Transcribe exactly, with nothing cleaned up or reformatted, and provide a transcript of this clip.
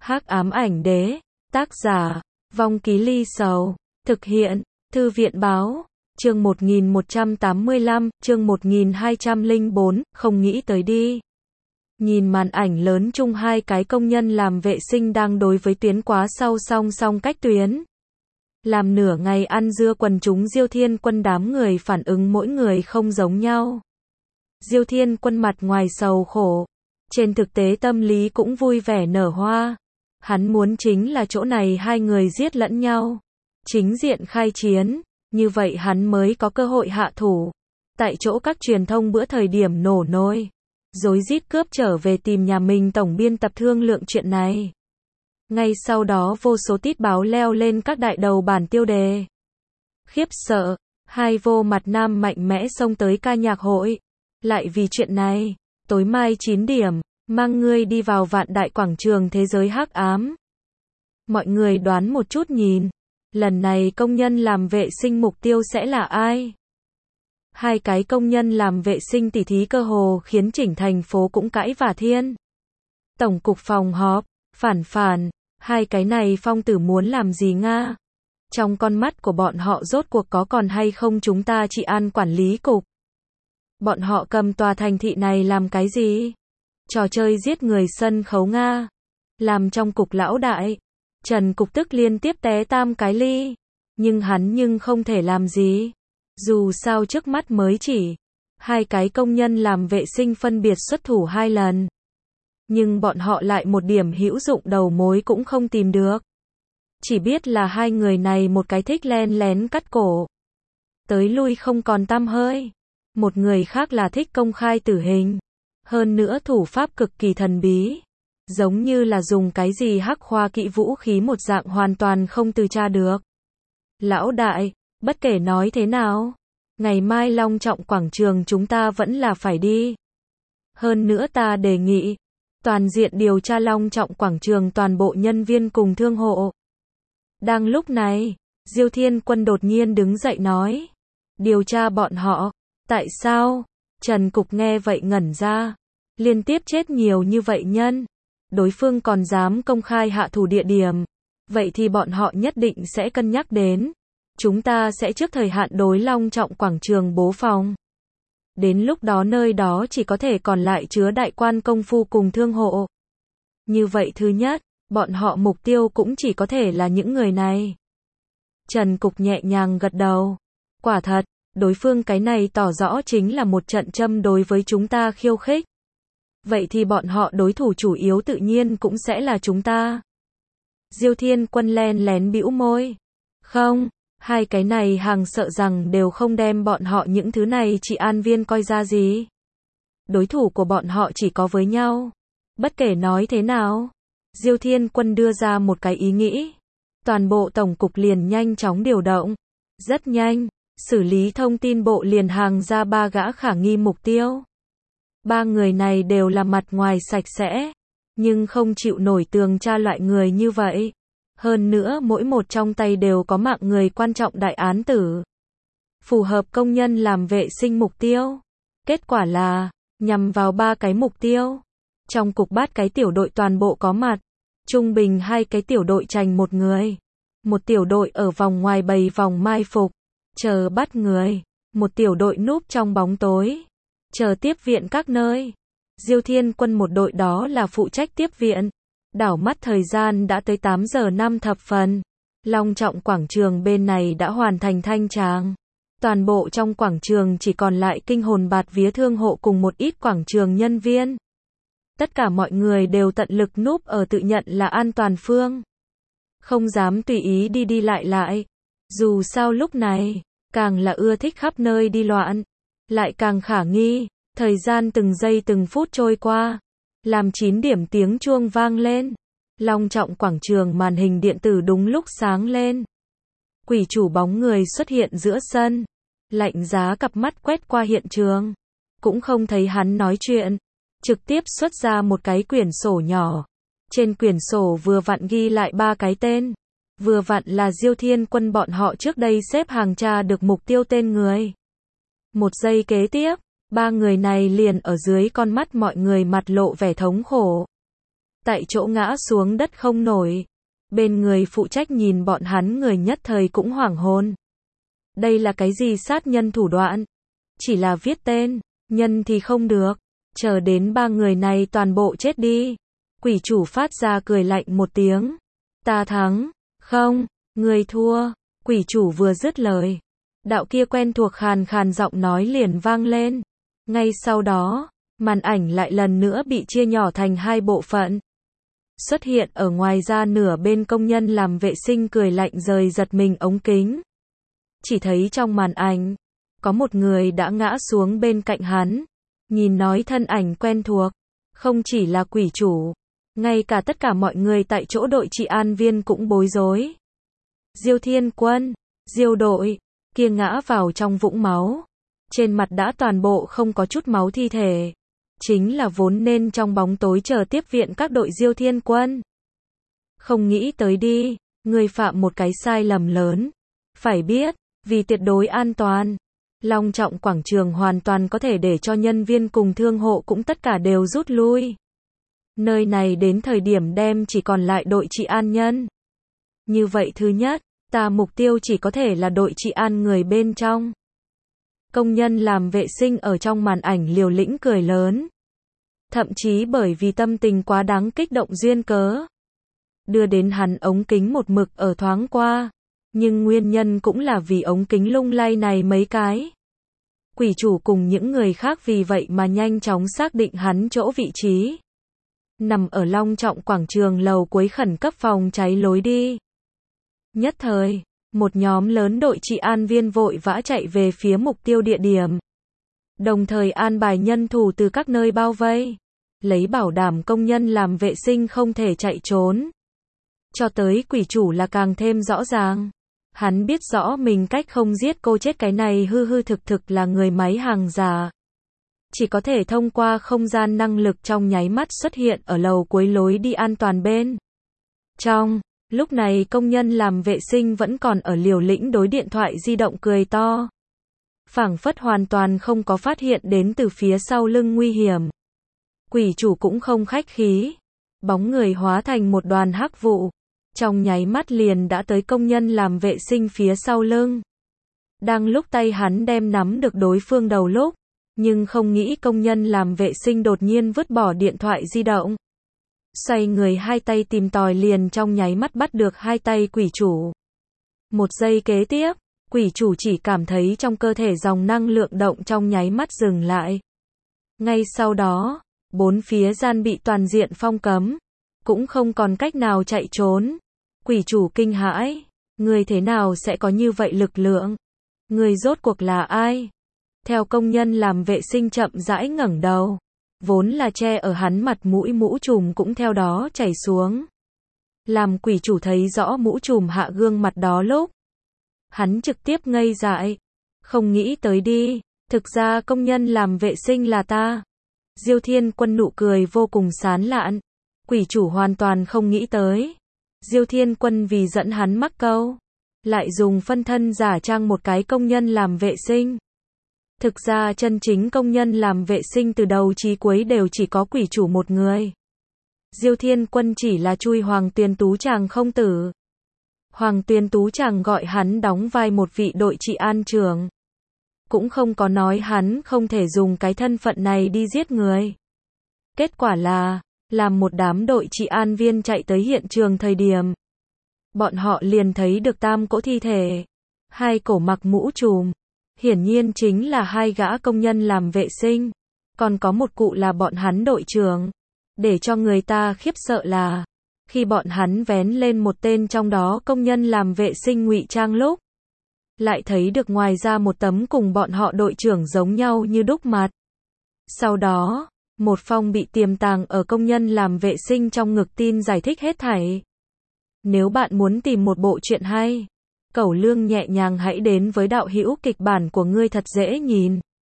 Hắc ám ảnh đế, tác giả, Vong Ký Ly Sầu, thực hiện, Thư viện báo, chương một nghìn một trăm tám mươi lăm, chương một nghìn hai trăm lẻ bốn, không nghĩ tới đi. Nhìn màn ảnh lớn chung hai cái công nhân làm vệ sinh đang đối với tuyến quá sau song song cách tuyến. Làm nửa ngày ăn dưa quần chúng Diêu Thiên Quân đám người phản ứng mỗi người không giống nhau. Diêu Thiên Quân mặt ngoài sầu khổ, trên thực tế tâm lý cũng vui vẻ nở hoa. Hắn muốn chính là chỗ này hai người giết lẫn nhau, chính diện khai chiến, như vậy hắn mới có cơ hội hạ thủ. Tại chỗ các truyền thông bữa thời điểm nổ nôi, rối rít cướp trở về tìm nhà mình tổng biên tập thương lượng chuyện này. Ngay sau đó vô số tít báo leo lên các đại đầu bản tiêu đề. Khiếp sợ, hai vô mặt nam mạnh mẽ xông tới ca nhạc hội. Lại vì chuyện này, tối mai chín điểm, mang ngươi đi vào vạn đại quảng trường thế giới hắc ám. Mọi người đoán một chút nhìn, lần này công nhân làm vệ sinh mục tiêu sẽ là ai? Hai cái công nhân làm vệ sinh tỉ thí cơ hồ khiến chỉnh thành phố cũng cãi vả thiên. Tổng cục phòng họp, phản phản, hai cái này phong tử muốn làm gì nga? Trong con mắt của bọn họ rốt cuộc có còn hay không chúng ta trị an quản lý cục? Bọn họ cầm tòa thành thị này làm cái gì? Trò chơi giết người sân khấu nga. Làm trong cục lão đại, Trần Cục tức liên tiếp té tam cái ly. Nhưng hắn nhưng không thể làm gì. Dù sao trước mắt mới chỉ hai cái công nhân làm vệ sinh phân biệt xuất thủ hai lần. Nhưng bọn họ lại một điểm hữu dụng đầu mối cũng không tìm được. Chỉ biết là hai người này một cái thích len lén cắt cổ, tới lui không còn tăm hơi. Một người khác là thích công khai tử hình. Hơn nữa thủ pháp cực kỳ thần bí. Giống như là dùng cái gì hắc khoa kỹ vũ khí một dạng hoàn toàn không từ tra được. Lão đại, bất kể nói thế nào, ngày mai long trọng quảng trường chúng ta vẫn là phải đi. Hơn nữa ta đề nghị, toàn diện điều tra long trọng quảng trường toàn bộ nhân viên cùng thương hộ. Đang lúc này, Diêu Thiên Quân đột nhiên đứng dậy nói. Điều tra bọn họ, tại sao? Trần Cục nghe vậy ngẩn ra. Liên tiếp chết nhiều như vậy nhân. Đối phương còn dám công khai hạ thủ địa điểm. Vậy thì bọn họ nhất định sẽ cân nhắc đến. Chúng ta sẽ trước thời hạn đối long trọng quảng trường bố phòng. Đến lúc đó nơi đó chỉ có thể còn lại chứa đại quan công phu cùng thương hộ. Như vậy thứ nhất, bọn họ mục tiêu cũng chỉ có thể là những người này. Trần Cục nhẹ nhàng gật đầu. Quả thật, đối phương cái này tỏ rõ chính là một trận châm đối với chúng ta khiêu khích. Vậy thì bọn họ đối thủ chủ yếu tự nhiên cũng sẽ là chúng ta. Diêu Thiên Quân len lén bĩu môi. Không, hai cái này hàng sợ rằng đều không đem bọn họ những thứ này trị an viên coi ra gì. Đối thủ của bọn họ chỉ có với nhau. Bất kể nói thế nào, Diêu Thiên Quân đưa ra một cái ý nghĩ. Toàn bộ tổng cục liền nhanh chóng điều động. Rất nhanh, xử lý thông tin bộ liền hàng ra ba gã khả nghi mục tiêu. Ba người này đều là mặt ngoài sạch sẽ, nhưng không chịu nổi tường tra loại người như vậy. Hơn nữa mỗi một trong tay đều có mạng người quan trọng đại án tử. Phù hợp công nhân làm vệ sinh mục tiêu. Kết quả là, nhằm vào ba cái mục tiêu. Trong cục bát cái tiểu đội toàn bộ có mặt. Trung bình hai cái tiểu đội trành một người. Một tiểu đội ở vòng ngoài bày vòng mai phục, chờ bắt người. Một tiểu đội núp trong bóng tối, chờ tiếp viện các nơi. Diêu Thiên Quân một đội đó là phụ trách tiếp viện. Đảo mắt thời gian đã tới tám giờ năm thập phần. Long trọng quảng trường bên này đã hoàn thành thanh tràng. Toàn bộ trong quảng trường chỉ còn lại kinh hồn bạt vía thương hộ cùng một ít quảng trường nhân viên. Tất cả mọi người đều tận lực núp ở tự nhận là an toàn phương. Không dám tùy ý đi đi lại lại. Dù sao lúc này, càng là ưa thích khắp nơi đi loạn, lại càng khả nghi. Thời gian từng giây từng phút trôi qua. Làm chín điểm tiếng chuông vang lên. Long trọng quảng trường màn hình điện tử đúng lúc sáng lên. Quỷ chủ bóng người xuất hiện giữa sân. Lạnh giá cặp mắt quét qua hiện trường. Cũng không thấy hắn nói chuyện. Trực tiếp xuất ra một cái quyển sổ nhỏ. Trên quyển sổ vừa vặn ghi lại ba cái tên. Vừa vặn là Diêu Thiên Quân bọn họ trước đây xếp hàng tra được mục tiêu tên người. Một giây kế tiếp, ba người này liền ở dưới con mắt mọi người mặt lộ vẻ thống khổ. tại chỗ ngã xuống đất không nổi. Bên người phụ trách nhìn bọn hắn người nhất thời cũng hoảng hồn. Đây là cái gì sát nhân thủ đoạn? Chỉ là viết tên, nhân thì không được. Chờ đến ba người này toàn bộ chết đi. Quỷ chủ phát ra cười lạnh một tiếng. Ta thắng. Không, người thua. Quỷ chủ vừa dứt lời. Đạo kia quen thuộc khàn khàn giọng nói liền vang lên. Ngay sau đó, màn ảnh lại lần nữa bị chia nhỏ thành hai bộ phận. Xuất hiện ở ngoài ra nửa bên công nhân làm vệ sinh cười lạnh rời giật mình ống kính. Chỉ thấy trong màn ảnh, có một người đã ngã xuống bên cạnh hắn. Nhìn nói thân ảnh quen thuộc, không chỉ là quỷ chủ, ngay cả tất cả mọi người tại chỗ đội trị an viên cũng bối rối. Diêu Thiên Quân, Diêu đội, kia ngã vào trong vũng máu. Trên mặt đã toàn bộ không có chút máu thi thể. Chính là vốn nên trong bóng tối chờ tiếp viện các đội Diêu Thiên Quân. Không nghĩ tới đi, người phạm một cái sai lầm lớn. Phải biết, vì tuyệt đối an toàn, Long Trọng quảng trường hoàn toàn có thể để cho nhân viên cùng thương hộ cũng tất cả đều rút lui. Nơi này đến thời điểm đem chỉ còn lại đội trị an nhân. Như vậy thứ nhất, ta mục tiêu chỉ có thể là đội trị an người bên trong. Công nhân làm vệ sinh ở trong màn ảnh liều lĩnh cười lớn. Thậm chí bởi vì tâm tình quá đáng kích động duyên cớ. Đưa đến hắn ống kính một mực ở thoáng qua. Nhưng nguyên nhân cũng là vì ống kính lung lay này mấy cái. Quỷ chủ cùng những người khác vì vậy mà nhanh chóng xác định hắn chỗ vị trí. Nằm ở Long Trọng quảng trường lầu cuối khẩn cấp phòng cháy lối đi. Nhất thời, một nhóm lớn đội trị an viên vội vã chạy về phía mục tiêu địa điểm. Đồng thời an bài nhân thủ từ các nơi bao vây. Lấy bảo đảm công nhân làm vệ sinh không thể chạy trốn. Cho tới quỷ chủ là càng thêm rõ ràng. Hắn biết rõ mình cách không giết cô chết cái này hư hư thực thực là người máy hàng giả. Chỉ có thể thông qua không gian năng lực trong nháy mắt xuất hiện ở lầu cuối lối đi an toàn bên trong. Lúc này công nhân làm vệ sinh vẫn còn ở liều lĩnh đối điện thoại di động cười to. Phảng phất hoàn toàn không có phát hiện đến từ phía sau lưng nguy hiểm. Quỷ chủ cũng không khách khí. Bóng người hóa thành một đoàn hắc vụ. Trong nháy mắt liền đã tới công nhân làm vệ sinh phía sau lưng. Đang lúc tay hắn đem nắm được đối phương đầu lúc. Nhưng không nghĩ công nhân làm vệ sinh đột nhiên vứt bỏ điện thoại di động. Xoay người hai tay tìm tòi liền trong nháy mắt bắt được hai tay quỷ chủ. Một giây kế tiếp, quỷ chủ chỉ cảm thấy trong cơ thể dòng năng lượng động trong nháy mắt dừng lại. Ngay sau đó, bốn phía gian bị toàn diện phong cấm. Cũng không còn cách nào chạy trốn. Quỷ chủ kinh hãi. Người thế nào sẽ có như vậy lực lượng? Người rốt cuộc là ai? Theo công nhân làm vệ sinh chậm rãi ngẩng đầu. Vốn là che ở hắn mặt mũi mũ trùm cũng theo đó chảy xuống. Làm quỷ chủ thấy rõ mũ trùm hạ gương mặt đó lúc. Hắn trực tiếp ngây dại. Không nghĩ tới đi. Thực ra công nhân làm vệ sinh là ta. Diêu Thiên Quân nụ cười vô cùng sán lạn. Quỷ chủ hoàn toàn không nghĩ tới. Diêu Thiên Quân vì dẫn hắn mắc câu. Lại dùng phân thân giả trang một cái công nhân làm vệ sinh. Thực ra chân chính công nhân làm vệ sinh từ đầu chí cuối đều chỉ có quỷ chủ một người. Diêu Thiên Quân chỉ là chui Hoàng Tuyền Tú chàng không tử. Hoàng Tuyền Tú chàng gọi hắn đóng vai một vị đội trị an trưởng. Cũng không có nói hắn không thể dùng cái thân phận này đi giết người. Kết quả là, làm một đám đội trị an viên chạy tới hiện trường thời điểm. Bọn họ liền thấy được tam cỗ thi thể. Hai cổ mặc mũ trùm. Hiển nhiên chính là hai gã công nhân làm vệ sinh. Còn có một cụ là bọn hắn đội trưởng. Để cho người ta khiếp sợ là, khi bọn hắn vén lên một tên trong đó công nhân làm vệ sinh ngụy trang lúc. Lại thấy được ngoài ra một tấm cùng bọn họ đội trưởng giống nhau như đúc mặt. Sau đó, một phong bị tiềm tàng ở công nhân làm vệ sinh trong ngực tin giải thích hết thảy. Nếu bạn muốn tìm một bộ truyện hay, Cẩu Lương nhẹ nhàng hãy đến với đạo hữu kịch bản của ngươi thật dễ nhìn.